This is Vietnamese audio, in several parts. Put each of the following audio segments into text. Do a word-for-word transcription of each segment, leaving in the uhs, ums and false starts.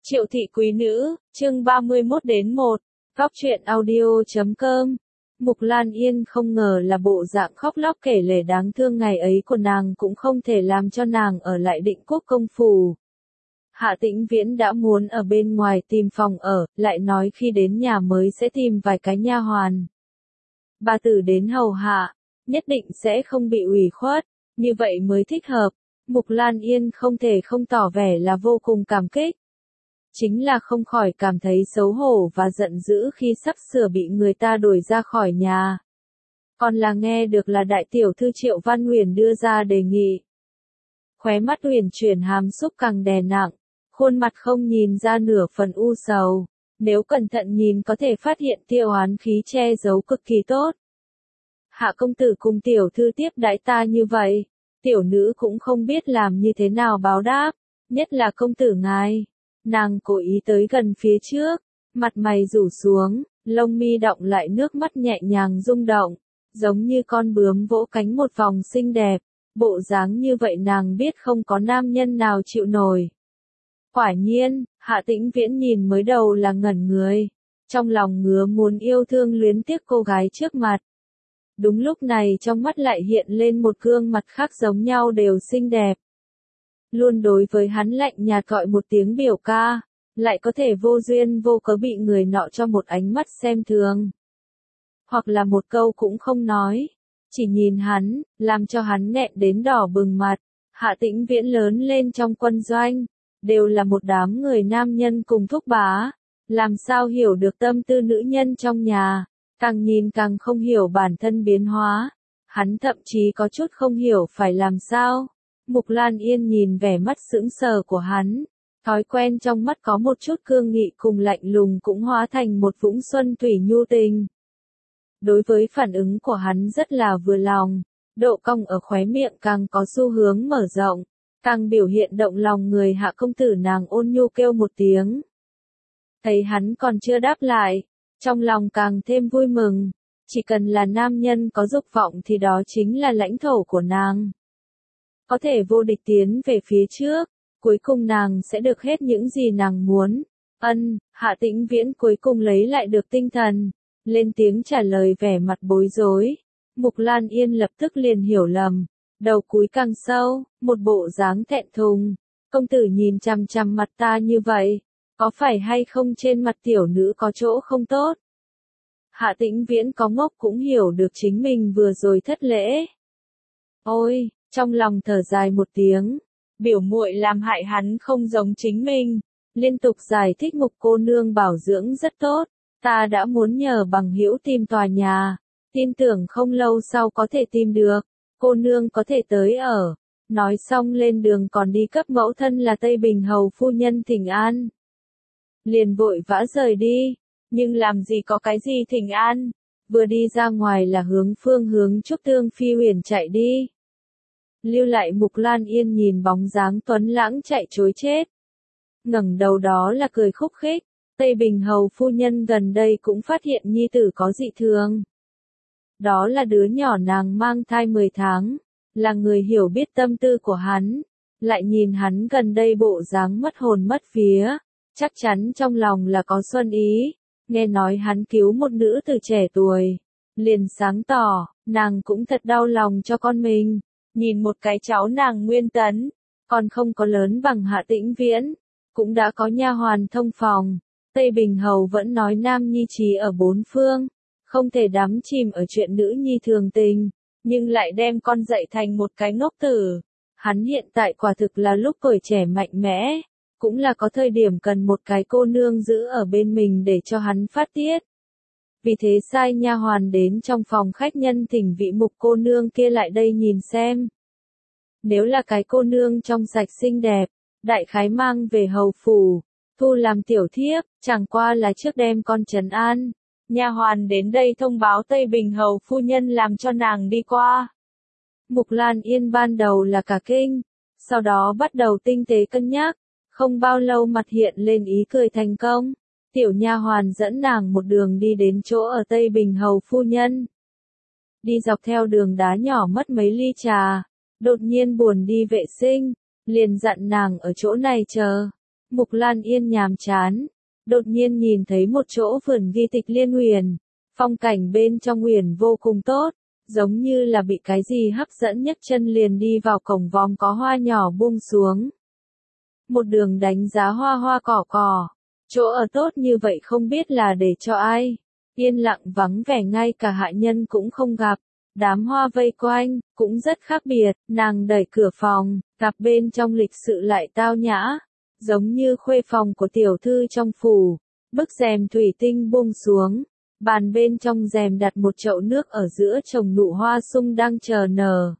Triệu thị quý nữ, chương ba mươi mốt đến một, góc truyện audio chấm com. Mục Lan Yên không ngờ là bộ dạng khóc lóc kể lể đáng thương ngày ấy của nàng cũng không thể làm cho nàng ở lại Định Quốc công phủ. Hạ Tĩnh Viễn đã muốn ở bên ngoài tìm phòng ở, lại nói khi đến nhà mới sẽ tìm vài cái nha hoàn. Bà tử đến hầu hạ, nhất định sẽ không bị ủy khuất, như vậy mới thích hợp. Mục Lan Yên không thể không tỏ vẻ là vô cùng cảm kích. Chính là không khỏi cảm thấy xấu hổ và giận dữ khi sắp sửa bị người ta đuổi ra khỏi nhà. Còn là nghe được là đại tiểu thư Triệu Văn Huyền đưa ra đề nghị. Khóe mắt Huyền chuyển hàm xúc càng đè nặng, khuôn mặt không nhìn ra nửa phần u sầu, nếu cẩn thận nhìn có thể phát hiện tiêu oán khí che giấu cực kỳ tốt. Hạ công tử cùng tiểu thư tiếp đãi ta như vậy, tiểu nữ cũng không biết làm như thế nào báo đáp, nhất là công tử ngài. Nàng cố ý tới gần phía trước, mặt mày rủ xuống, lông mi đọng lại nước mắt nhẹ nhàng rung động, giống như con bướm vỗ cánh một vòng xinh đẹp, bộ dáng như vậy nàng biết không có nam nhân nào chịu nổi. Quả nhiên, Hạ Tĩnh Viễn nhìn mới đầu là ngẩn người, trong lòng ngứa muốn yêu thương luyến tiếc cô gái trước mặt. Đúng lúc này trong mắt lại hiện lên một gương mặt khác giống nhau đều xinh đẹp. Luôn đối với hắn lạnh nhạt gọi một tiếng biểu ca, lại có thể vô duyên vô cớ bị người nọ cho một ánh mắt xem thường. Hoặc là một câu cũng không nói, chỉ nhìn hắn, làm cho hắn nghẹn đến đỏ bừng mặt. Hạ Tĩnh Viễn lớn lên trong quân doanh, đều là một đám người nam nhân cùng thúc bá, làm sao hiểu được tâm tư nữ nhân trong nhà, càng nhìn càng không hiểu bản thân biến hóa, hắn thậm chí có chút không hiểu phải làm sao. Mục Lan Yên nhìn vẻ mắt sững sờ của hắn, thói quen trong mắt có một chút cương nghị cùng lạnh lùng cũng hóa thành một vũng xuân thủy nhu tình. Đối với phản ứng của hắn rất là vừa lòng, độ cong ở khóe miệng càng có xu hướng mở rộng, càng biểu hiện động lòng người. Hạ công tử nàng ôn nhu kêu một tiếng. Thấy hắn còn chưa đáp lại, trong lòng càng thêm vui mừng, chỉ cần là nam nhân có dục vọng thì đó chính là lãnh thổ của nàng. Có thể vô địch tiến về phía trước, cuối cùng nàng sẽ được hết những gì nàng muốn. Ân, Hạ Tĩnh Viễn cuối cùng lấy lại được tinh thần, lên tiếng trả lời vẻ mặt bối rối. Mục Lan Yên lập tức liền hiểu lầm, đầu cúi càng sâu, một bộ dáng thẹn thùng. Công tử nhìn chằm chằm mặt ta như vậy, có phải hay không trên mặt tiểu nữ có chỗ không tốt? Hạ Tĩnh Viễn có ngốc cũng hiểu được chính mình vừa rồi thất lễ. Ôi! Trong lòng thở dài một tiếng, biểu muội làm hại hắn không giống chính mình, liên tục giải thích Mục cô nương bảo dưỡng rất tốt, ta đã muốn nhờ bằng hữu tìm tòa nhà, tin tưởng không lâu sau có thể tìm được, cô nương có thể tới ở. Nói xong lên đường còn đi cấp mẫu thân là Tây Bình hầu phu nhân thỉnh an. Liền vội vã rời đi, nhưng làm gì có cái gì thỉnh an, vừa đi ra ngoài là hướng phương hướng Trúc Tương Phi Huyền chạy đi. Lưu lại Mục Lan Yên nhìn bóng dáng tuấn lãng chạy trối chết. Ngẩng đầu đó là cười khúc khích, Tây Bình hầu phu nhân gần đây cũng phát hiện nhi tử có dị thường. Đó là đứa nhỏ nàng mang thai mười tháng, là người hiểu biết tâm tư của hắn, lại nhìn hắn gần đây bộ dáng mất hồn mất vía, chắc chắn trong lòng là có xuân ý, nghe nói hắn cứu một nữ tử trẻ tuổi, liền sáng tỏ, nàng cũng thật đau lòng cho con mình. Nhìn một cái cháu nàng Nguyên Tấn, còn không có lớn bằng Hạ Tĩnh Viễn, cũng đã có nha hoàn thông phòng. Tây Bình hầu vẫn nói nam nhi trí ở bốn phương, không thể đắm chìm ở chuyện nữ nhi thường tình, nhưng lại đem con dạy thành một cái ngốc tử. Hắn hiện tại quả thực là lúc tuổi trẻ mạnh mẽ, cũng là có thời điểm cần một cái cô nương giữ ở bên mình để cho hắn phát tiết. Vì thế sai nha hoàn đến trong phòng khách nhân thỉnh vị Mục cô nương kia lại đây nhìn xem. Nếu là cái cô nương trong sạch xinh đẹp, đại khái mang về hầu phủ, thu làm tiểu thiếp, chẳng qua là trước đem con trấn an. Nha hoàn đến đây thông báo Tây Bình hầu phu nhân làm cho nàng đi qua. Mục Lan Yên ban đầu là cả kinh, sau đó bắt đầu tinh tế cân nhắc, không bao lâu mặt hiện lên ý cười thành công. Tiểu nha hoàn dẫn nàng một đường đi đến chỗ ở Tây Bình hầu phu nhân. Đi dọc theo đường đá nhỏ mất mấy ly trà, đột nhiên buồn đi vệ sinh, liền dặn nàng ở chỗ này chờ. Mục Lan Yên nhàm chán, đột nhiên nhìn thấy một chỗ vườn ghi tịch Liên Uyển, phong cảnh bên trong uyển vô cùng tốt, giống như là bị cái gì hấp dẫn, nhấc chân liền đi vào cổng vòm có hoa nhỏ buông xuống. Một đường đánh giá hoa hoa cỏ cỏ, chỗ ở tốt như vậy không biết là để cho ai. Yên lặng vắng vẻ, ngay cả hạ nhân cũng không gặp, đám hoa vây quanh, cũng rất khác biệt. Nàng đẩy cửa phòng, gặp bên trong lịch sự lại tao nhã, giống như khuê phòng của tiểu thư trong phủ. Bức rèm thủy tinh buông xuống, bàn bên trong rèm đặt một chậu nước, ở giữa trồng nụ hoa sung đang chờ nở.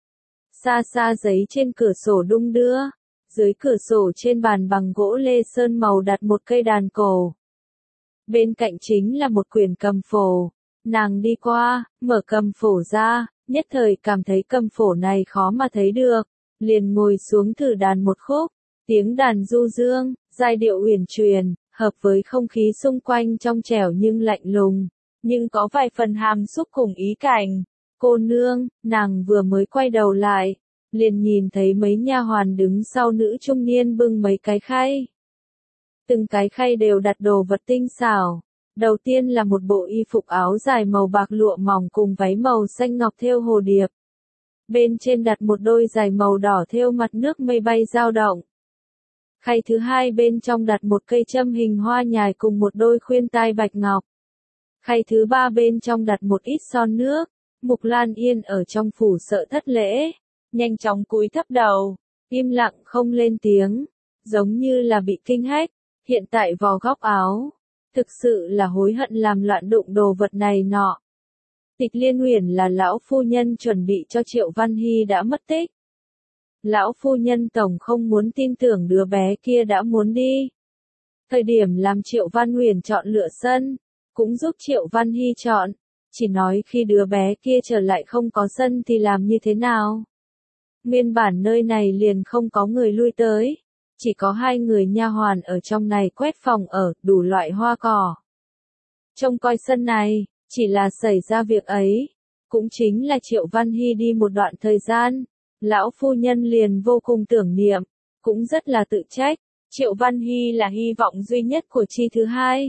Xa xa giấy trên cửa sổ đung đưa, dưới cửa sổ trên bàn bằng gỗ lê sơn màu đặt một cây đàn cổ. Bên cạnh chính là một quyển cầm phổ. Nàng đi qua, mở cầm phổ ra, nhất thời cảm thấy cầm phổ này khó mà thấy được, liền ngồi xuống thử đàn một khúc. Tiếng đàn du dương, giai điệu uyển chuyển, hợp với không khí xung quanh trong trẻo nhưng lạnh lùng, nhưng có vài phần hàm xúc cùng ý cảnh. Cô nương, nàng vừa mới quay đầu lại, liền nhìn thấy mấy nha hoàn đứng sau nữ trung niên bưng mấy cái khay. Từng cái khay đều đặt đồ vật tinh xảo. Đầu tiên là một bộ y phục áo dài màu bạc lụa mỏng cùng váy màu xanh ngọc thêu hồ điệp. Bên trên đặt một đôi giày màu đỏ thêu mặt nước mây bay dao động. Khay thứ hai bên trong đặt một cây châm hình hoa nhài cùng một đôi khuyên tai bạch ngọc. Khay thứ ba bên trong đặt một ít son nước. Mục Lan Yên ở trong phủ sợ thất lễ, nhanh chóng cúi thấp đầu, im lặng không lên tiếng, giống như là bị kinh hách. Hiện tại vò góc áo, thực sự là hối hận làm loạn đụng đồ vật này nọ. Tịch Liên Uyển là lão phu nhân chuẩn bị cho Triệu Văn Hy đã mất tích. Lão phu nhân tổng không muốn tin tưởng đứa bé kia đã muốn đi. Thời điểm làm Triệu Văn Uyển chọn lựa sân, cũng giúp Triệu Văn Hy chọn, chỉ nói khi đứa bé kia trở lại không có sân thì làm như thế nào. Nguyên bản nơi này liền không có người lui tới. Chỉ có hai người nha hoàn ở trong này quét phòng ở, đủ loại hoa cỏ. Trông coi sân này, chỉ là xảy ra việc ấy. Cũng chính là Triệu Văn Hy đi một đoạn thời gian. Lão phu nhân liền vô cùng tưởng niệm, cũng rất là tự trách. Triệu Văn Hy là hy vọng duy nhất của chi thứ hai.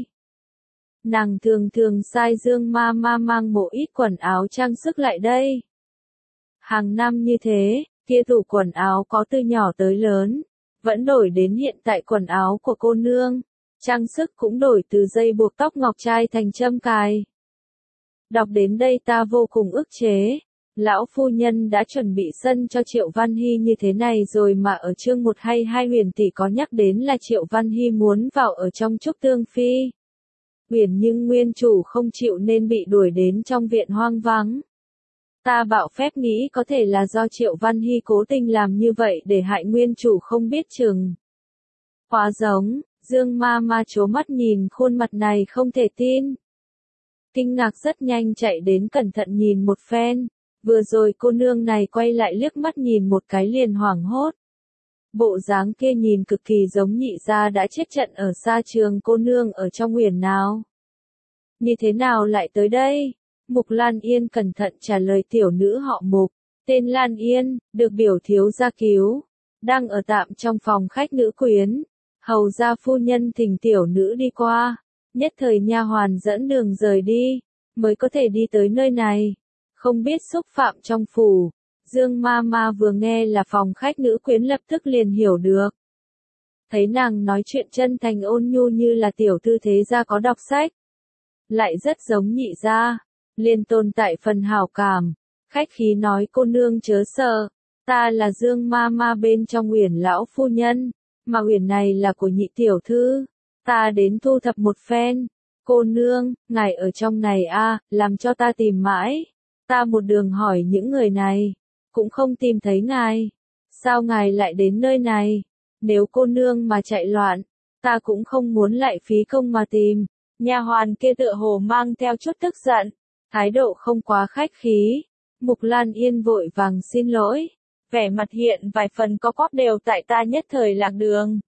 Nàng thường thường sai Dương ma ma mang một ít quần áo trang sức lại đây. Hàng năm như thế, kia tủ quần áo có từ nhỏ tới lớn. Vẫn đổi đến hiện tại quần áo của cô nương, trang sức cũng đổi từ dây buộc tóc ngọc trai thành châm cài. Đọc đến đây ta vô cùng ức chế, lão phu nhân đã chuẩn bị sân cho Triệu Văn Hy như thế này rồi mà ở chương một hay hai Huyền tỷ có nhắc đến là Triệu Văn Hy muốn vào ở trong Trúc Tương Phi. Huyền nhưng nguyên chủ không chịu nên bị đuổi đến trong viện hoang vắng. Ta bảo phép nghĩ có thể là do Triệu Văn Hy cố tình làm như vậy để hại nguyên chủ không biết chừng. Hóa giống, Dương ma ma trố mắt nhìn khuôn mặt này không thể tin. Kinh ngạc rất nhanh chạy đến cẩn thận nhìn một phen, vừa rồi cô nương này quay lại liếc mắt nhìn một cái liền hoảng hốt. Bộ dáng kia nhìn cực kỳ giống nhị gia đã chết trận ở xa trường cô nương ở trong Uyển nào. Như thế nào lại tới đây? Mục Lan Yên cẩn thận trả lời tiểu nữ họ Mục, tên Lan Yên, được biểu thiếu gia cứu, đang ở tạm trong phòng khách nữ quyến. Hầu gia phu nhân thỉnh tiểu nữ đi qua, nhất thời nha hoàn dẫn đường rời đi, mới có thể đi tới nơi này, không biết xúc phạm trong phủ. Dương ma ma vừa nghe là phòng khách nữ quyến lập tức liền hiểu được. Thấy nàng nói chuyện chân thành ôn nhu như là tiểu thư thế gia có đọc sách, lại rất giống nhị gia. Liền tồn tại phần hảo cảm, khách khí nói cô nương chớ sợ, ta là Dương ma ma bên trong Uyển lão phu nhân, mà Uyển này là của nhị tiểu thư, ta đến thu thập một phen. Cô nương, ngài ở trong này a, à, làm cho ta tìm mãi, ta một đường hỏi những người này, cũng không tìm thấy ngài. Sao ngài lại đến nơi này? Nếu cô nương mà chạy loạn, ta cũng không muốn lại phí công mà tìm. Nha hoàn kia tựa hồ mang theo chút tức giận, thái độ không quá khách khí. Mục Lan Yên vội vàng xin lỗi, vẻ mặt hiện vài phần có quắp đều tại ta nhất thời lạc đường.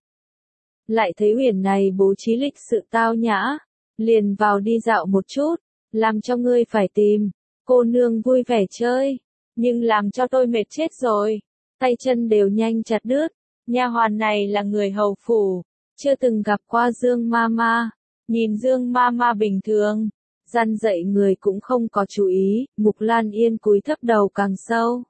Lại thấy Uyển này bố trí lịch sự tao nhã, liền vào đi dạo một chút, làm cho ngươi phải tìm. Cô nương vui vẻ chơi, nhưng làm cho tôi mệt chết rồi, tay chân đều nhanh chặt đứt. Nha hoàn này là người hầu phủ, chưa từng gặp qua Dương Mama. Nhìn Dương Mama bình thường, răn dạy người cũng không có chú ý, Mục Lan Yên cúi thấp đầu càng sâu.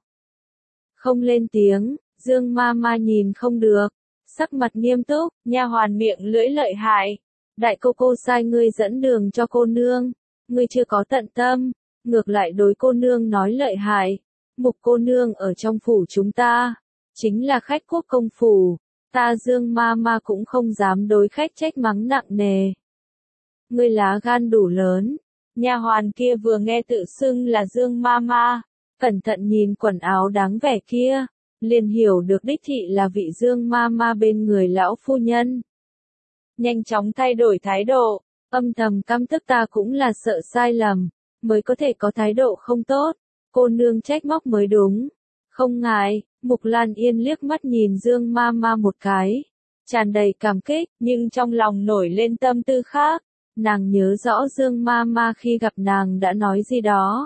Không lên tiếng, Dương Mama nhìn không được, sắc mặt nghiêm túc, nha hoàn miệng lưỡi lợi hại. Đại cô cô sai ngươi dẫn đường cho cô nương, ngươi chưa có tận tâm, ngược lại đối cô nương nói lợi hại. Mục cô nương ở trong phủ chúng ta, chính là khách quốc công phủ, ta Dương Mama cũng không dám đối khách trách mắng nặng nề. Ngươi lá gan đủ lớn. Nha hoàn kia vừa nghe tự xưng là Dương Mama, cẩn thận nhìn quần áo đáng vẻ kia, liền hiểu được đích thị là vị Dương Mama bên người lão phu nhân. Nhanh chóng thay đổi thái độ, âm thầm căm tức ta cũng là sợ sai lầm, mới có thể có thái độ không tốt, cô nương trách móc mới đúng. Không ngại, Mục Lan Yên liếc mắt nhìn Dương Mama một cái, tràn đầy cảm kích, nhưng trong lòng nổi lên tâm tư khác. Nàng nhớ rõ Dương Mama khi gặp nàng đã nói gì đó.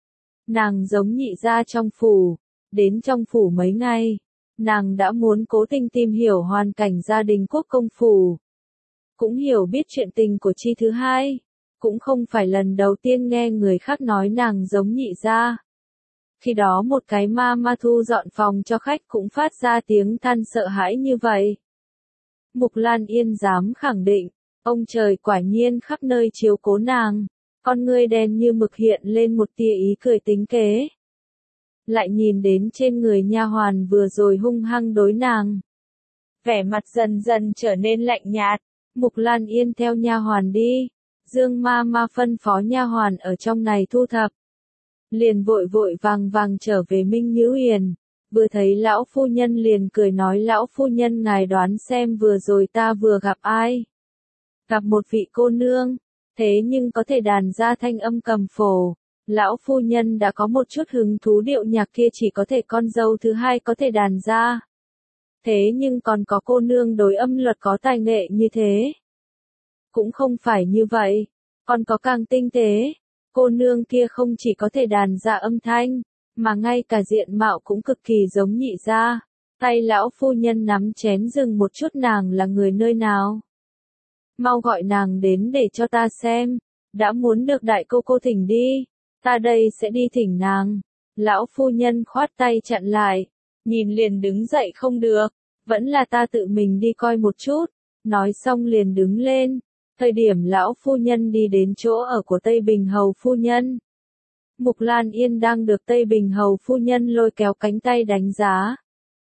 Nàng giống nhị gia trong phủ, đến trong phủ mấy ngày, nàng đã muốn cố tình tìm hiểu hoàn cảnh gia đình quốc công phủ. Cũng hiểu biết chuyện tình của Chi thứ hai, cũng không phải lần đầu tiên nghe người khác nói nàng giống nhị gia. Khi đó một cái Mama thu dọn phòng cho khách cũng phát ra tiếng than sợ hãi như vậy. Mục Lan Yên dám khẳng định, ông trời quả nhiên khắp nơi chiếu cố nàng, con ngươi đen như mực hiện lên một tia ý cười tính kế. Lại nhìn đến trên người nha hoàn vừa rồi hung hăng đối nàng. Vẻ mặt dần dần trở nên lạnh nhạt, Mục Lan Yên theo nha hoàn đi, Dương Mama phân phó nha hoàn ở trong này thu thập. Liền vội vội vàng vàng trở về Minh Nhữ Huyền, vừa thấy lão phu nhân liền cười nói lão phu nhân ngài đoán xem vừa rồi ta vừa gặp ai. Gặp một vị cô nương, thế nhưng có thể đàn ra thanh âm cầm phổ. Lão phu nhân đã có một chút hứng thú điệu nhạc kia chỉ có thể con dâu thứ hai có thể đàn ra. Thế nhưng còn có cô nương đối âm luật có tài nghệ như thế. Cũng không phải như vậy, còn có càng tinh tế. Cô nương kia không chỉ có thể đàn ra âm thanh, mà ngay cả diện mạo cũng cực kỳ giống nhị gia. Tay lão phu nhân nắm chén dừng một chút nàng là người nơi nào. Mau gọi nàng đến để cho ta xem, đã muốn được đại cô cô thỉnh đi, ta đây sẽ đi thỉnh nàng. Lão phu nhân khoát tay chặn lại, nhìn liền đứng dậy không được, vẫn là ta tự mình đi coi một chút, nói xong liền đứng lên. Thời điểm lão phu nhân đi đến chỗ ở của Tây Bình Hầu phu nhân. Mục Lan Yên đang được Tây Bình Hầu phu nhân lôi kéo cánh tay đánh giá.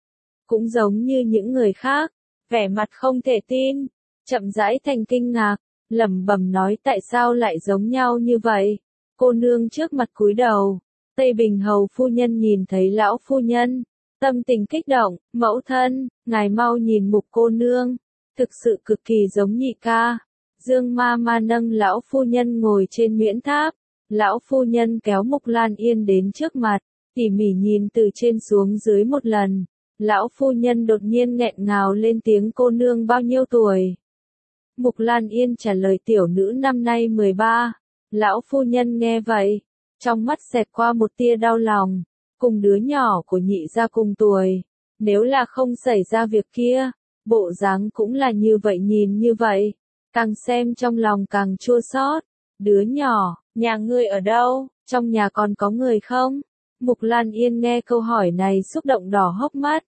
Cũng giống như những người khác, vẻ mặt không thể tin, chậm rãi thành kinh ngạc, lẩm bẩm nói tại sao lại giống nhau như vậy. Cô nương trước mặt cúi đầu, Tây Bình Hầu phu nhân nhìn thấy lão phu nhân, tâm tình kích động, mẫu thân, ngài mau nhìn Mục cô nương, thực sự cực kỳ giống nhị ca. Dương Mama nâng lão phu nhân ngồi trên miễn tháp, lão phu nhân kéo Mục Lan Yên đến trước mặt, tỉ mỉ nhìn từ trên xuống dưới một lần. Lão phu nhân đột nhiên nghẹn ngào lên tiếng cô nương bao nhiêu tuổi. Mục Lan Yên trả lời tiểu nữ năm nay mười ba. Lão phu nhân nghe vậy, trong mắt xẹt qua một tia đau lòng, cùng đứa nhỏ của nhị gia cùng tuổi. Nếu là không xảy ra việc kia, bộ dáng cũng là như vậy nhìn như vậy. Càng xem trong lòng càng chua xót. Đứa nhỏ, nhà ngươi ở đâu, trong nhà còn có người không? Mục Lan Yên nghe câu hỏi này xúc động đỏ hốc mắt.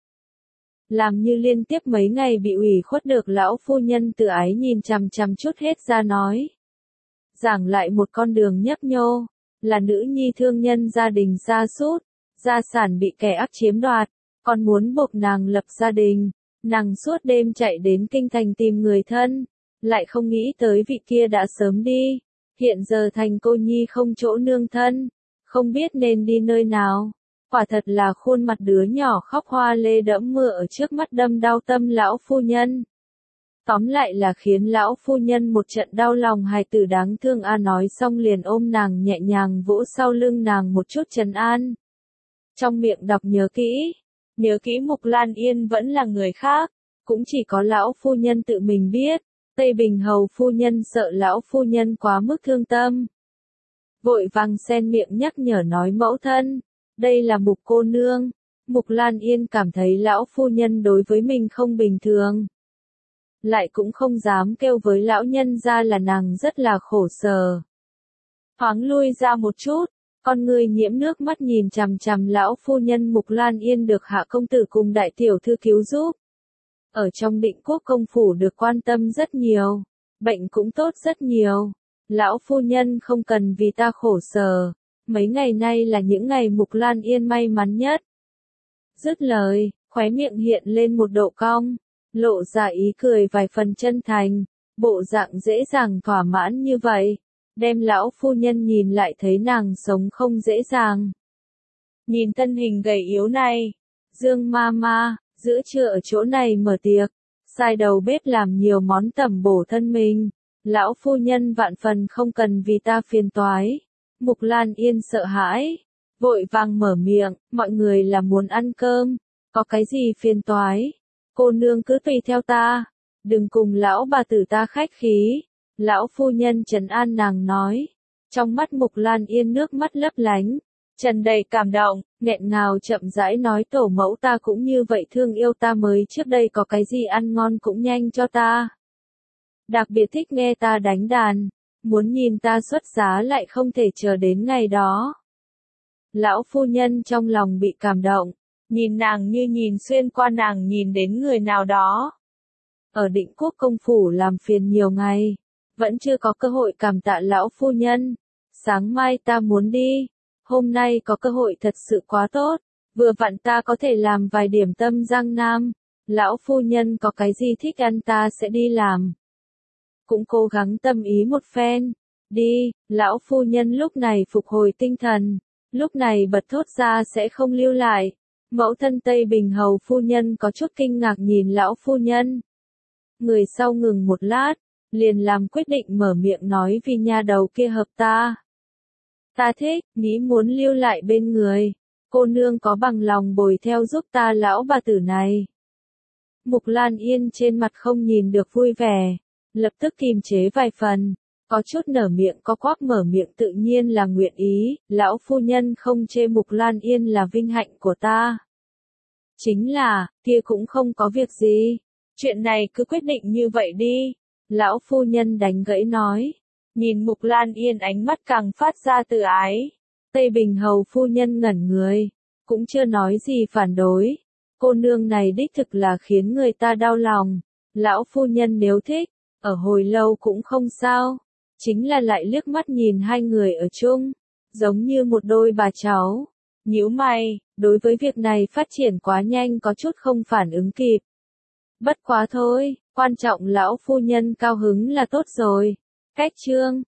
Làm như liên tiếp mấy ngày bị ủy khuất được lão phu nhân tự ái nhìn chằm chằm chút hết ra nói. Giảng lại một con đường nhấp nhô, là nữ nhi thương nhân gia đình sa sút, gia sản bị kẻ ác chiếm đoạt, còn muốn buộc nàng lập gia đình. Nàng suốt đêm chạy đến kinh thành tìm người thân, lại không nghĩ tới vị kia đã sớm đi, hiện giờ thành cô nhi không chỗ nương thân, không biết nên đi nơi nào. Quả thật là khuôn mặt đứa nhỏ khóc hoa lê đẫm mưa ở trước mắt đâm đau tâm lão phu nhân. Tóm lại là khiến lão phu nhân một trận đau lòng hài tử đáng thương a nói xong liền ôm nàng nhẹ nhàng vỗ sau lưng nàng một chút trấn an. Trong miệng đọc nhớ kỹ, nhớ kỹ Mục Lan Yên vẫn là người khác, cũng chỉ có lão phu nhân tự mình biết. Tây Bình Hầu phu nhân sợ lão phu nhân quá mức thương tâm. Vội vàng xen miệng nhắc nhở nói mẫu thân, đây là Mục cô nương. Mục Lan Yên cảm thấy lão phu nhân đối với mình không bình thường. lại cũng không dám kêu với lão nhân gia là nàng rất là khổ sở. Thoáng lui ra một chút, con người nhiễm nước mắt nhìn chằm chằm lão phu nhân Mục Lan Yên được hạ công tử cùng đại tiểu thư cứu giúp. Ở trong Định Quốc công phủ được quan tâm rất nhiều, bệnh cũng tốt rất nhiều. Lão phu nhân không cần vì ta khổ sở, mấy ngày nay là những ngày Mục Lan Yên may mắn nhất. Dứt lời, khóe miệng hiện lên một độ cong, lộ ra ý cười vài phần chân thành, bộ dạng dễ dàng thỏa mãn như vậy, đem lão phu nhân nhìn lại thấy nàng sống không dễ dàng. Nhìn thân hình gầy yếu này, Dương ma ma, giữa trưa ở chỗ này mở tiệc, sai đầu bếp làm nhiều món tẩm bổ thân mình, lão phu nhân vạn phần không cần vì ta phiền toái. Mục Lan Yên sợ hãi, vội vàng mở miệng, mọi người là muốn ăn cơm, có cái gì phiền toái, cô nương cứ tùy theo ta, đừng cùng lão bà tử ta khách khí. Lão phu nhân trấn an nàng nói, trong mắt Mục Lan Yên nước mắt lấp lánh, tràn đầy cảm động, nghẹn ngào chậm rãi nói tổ mẫu ta cũng như vậy thương yêu ta mới trước đây có cái gì ăn ngon cũng nhanh cho ta. Đặc biệt thích nghe ta đánh đàn, muốn nhìn ta xuất giá lại không thể chờ đến ngày đó. Lão phu nhân trong lòng bị cảm động, nhìn nàng như nhìn xuyên qua nàng nhìn đến người nào đó. Ở Định Quốc công phủ làm phiền nhiều ngày, vẫn chưa có cơ hội cảm tạ lão phu nhân. Sáng mai ta muốn đi, hôm nay có cơ hội thật sự quá tốt, vừa vặn ta có thể làm vài điểm tâm Giang Nam, lão phu nhân có cái gì thích ăn ta sẽ đi làm. Cũng cố gắng tâm ý một phen, đi, lão phu nhân lúc này phục hồi tinh thần, lúc này bật thốt ra sẽ không lưu lại. Mẫu thân Tây Bình hầu phu nhân có chút kinh ngạc nhìn lão phu nhân. Người sau ngừng một lát, liền làm quyết định mở miệng nói vì nha đầu kia hợp ta. Ta thích, nghĩ muốn lưu lại bên người, cô nương có bằng lòng bồi theo giúp ta lão bà tử này. Mục Lan Yên trên mặt không nhìn được vui vẻ, lập tức kìm chế vài phần, có chút nở miệng có quắc mở miệng tự nhiên là nguyện ý, lão phu nhân không chê Mục Lan Yên là vinh hạnh của ta. Chính là, kia cũng không có việc gì, chuyện này cứ quyết định như vậy đi, lão phu nhân đánh gãy nói, nhìn Mục Lan Yên ánh mắt càng phát ra từ ái. Tây Bình hầu phu nhân ngẩn người, cũng chưa nói gì phản đối, cô nương này đích thực là khiến người ta đau lòng, lão phu nhân nếu thích, ở hồi lâu cũng không sao, chính là lại liếc mắt nhìn hai người ở chung, giống như một đôi bà cháu. Nhíu mày, đối với việc này phát triển quá nhanh có chút không phản ứng kịp. Bất quá thôi, quan trọng lão phu nhân cao hứng là tốt rồi. Cách chương